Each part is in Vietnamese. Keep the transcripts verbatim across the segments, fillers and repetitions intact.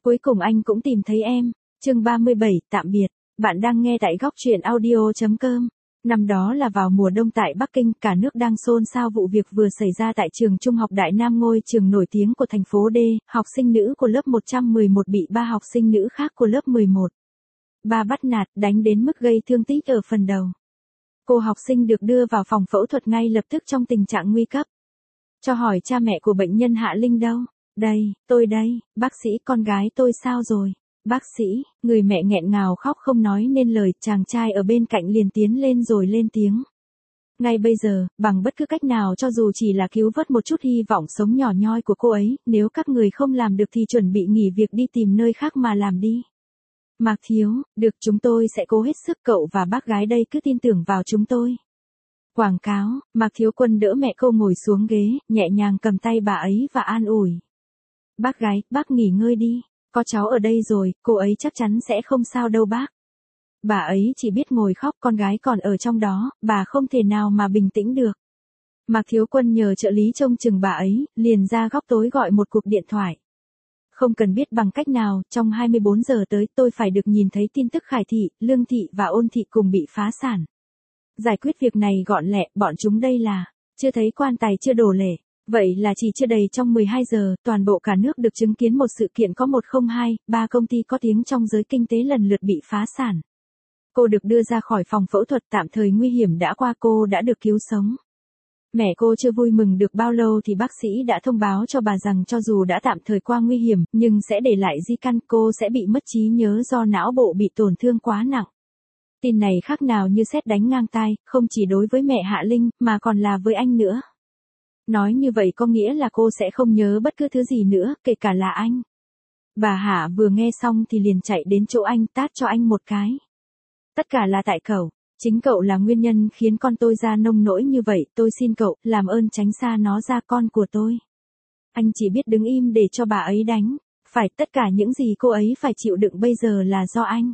Cuối cùng anh cũng tìm thấy em. Chương ba mươi bảy, tạm biệt. Bạn đang nghe tại góc truyện audio chấm com. Năm đó là vào mùa đông tại Bắc Kinh, cả nước đang xôn xao vụ việc vừa xảy ra tại trường Trung học Đại Nam, ngôi trường nổi tiếng của thành phố D. Học sinh nữ của lớp một trăm mười một bị ba học sinh nữ khác của lớp mười một ba bắt nạt, đánh đến mức gây thương tích ở phần đầu. Cô học sinh được đưa vào phòng phẫu thuật ngay lập tức trong tình trạng nguy cấp. Cho hỏi cha mẹ của bệnh nhân Hạ Linh đâu? Đây, tôi đây, bác sĩ, con gái tôi sao rồi? Bác sĩ, người mẹ nghẹn ngào khóc không nói nên lời, chàng trai ở bên cạnh liền tiến lên rồi lên tiếng. Ngay bây giờ, bằng bất cứ cách nào cho dù chỉ là cứu vớt một chút hy vọng sống nhỏ nhoi của cô ấy, nếu các người không làm được thì chuẩn bị nghỉ việc đi tìm nơi khác mà làm đi. Mạc Thiếu, được, chúng tôi sẽ cố hết sức, cậu và bác gái đây cứ tin tưởng vào chúng tôi. Quảng cáo, Mạc Thiếu Quân đỡ mẹ cô ngồi xuống ghế, nhẹ nhàng cầm tay bà ấy và an ủi. Bác gái, bác nghỉ ngơi đi, có cháu ở đây rồi, cô ấy chắc chắn sẽ không sao đâu bác. Bà ấy chỉ biết ngồi khóc, con gái còn ở trong đó, bà không thể nào mà bình tĩnh được. Mạc Thiếu Quân nhờ trợ lý trông chừng bà ấy, liền ra góc tối gọi một cuộc điện thoại. Không cần biết bằng cách nào, trong hai mươi bốn giờ tới tôi phải được nhìn thấy tin tức Khải Thị, Lương Thị và Ôn Thị cùng bị phá sản. Giải quyết việc này gọn lẹ, bọn chúng đây là, chưa thấy quan tài chưa đổ lệ. Vậy là chỉ chưa đầy trong mười hai giờ, toàn bộ cả nước được chứng kiến một sự kiện có một không hai, ba công ty có tiếng trong giới kinh tế lần lượt bị phá sản. Cô được đưa ra khỏi phòng phẫu thuật, tạm thời nguy hiểm đã qua, cô đã được cứu sống. Mẹ cô chưa vui mừng được bao lâu thì bác sĩ đã thông báo cho bà rằng cho dù đã tạm thời qua nguy hiểm, nhưng sẽ để lại di căn, cô sẽ bị mất trí nhớ do não bộ bị tổn thương quá nặng. Tin này khác nào như sét đánh ngang tai, không chỉ đối với mẹ Hạ Linh, mà còn là với anh nữa. Nói như vậy có nghĩa là cô sẽ không nhớ bất cứ thứ gì nữa, kể cả là anh. Bà Hạ vừa nghe xong thì liền chạy đến chỗ anh, tát cho anh một cái. Tất cả là tại cậu, chính cậu là nguyên nhân khiến con tôi ra nông nỗi như vậy, tôi xin cậu, làm ơn tránh xa nó ra, con của tôi. Anh chỉ biết đứng im để cho bà ấy đánh, phải, tất cả những gì cô ấy phải chịu đựng bây giờ là do anh.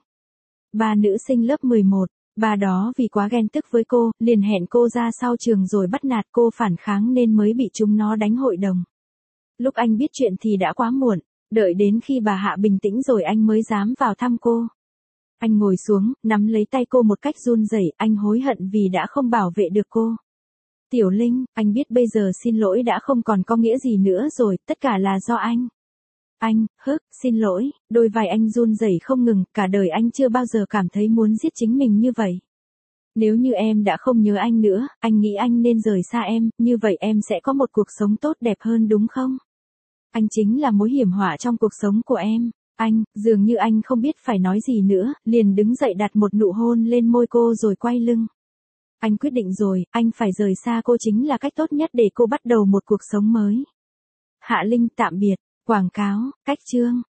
Ba nữ sinh lớp mười một, bà đó vì quá ghen tức với cô, liền hẹn cô ra sau trường rồi bắt nạt cô, phản kháng nên mới bị chúng nó đánh hội đồng. Lúc anh biết chuyện thì đã quá muộn, đợi đến khi bà Hạ bình tĩnh rồi anh mới dám vào thăm cô. Anh ngồi xuống, nắm lấy tay cô một cách run rẩy, anh hối hận vì đã không bảo vệ được cô. Tiểu Linh, anh biết bây giờ xin lỗi đã không còn có nghĩa gì nữa rồi, tất cả là do anh. Anh, hức, xin lỗi, đôi vai anh run rẩy không ngừng, cả đời anh chưa bao giờ cảm thấy muốn giết chính mình như vậy. Nếu như em đã không nhớ anh nữa, anh nghĩ anh nên rời xa em, như vậy em sẽ có một cuộc sống tốt đẹp hơn đúng không? Anh chính là mối hiểm họa trong cuộc sống của em. Anh, dường như anh không biết phải nói gì nữa, liền đứng dậy đặt một nụ hôn lên môi cô rồi quay lưng. Anh quyết định rồi, anh phải rời xa cô chính là cách tốt nhất để cô bắt đầu một cuộc sống mới. Hạ Linh, tạm biệt. Quảng cáo, cách chương.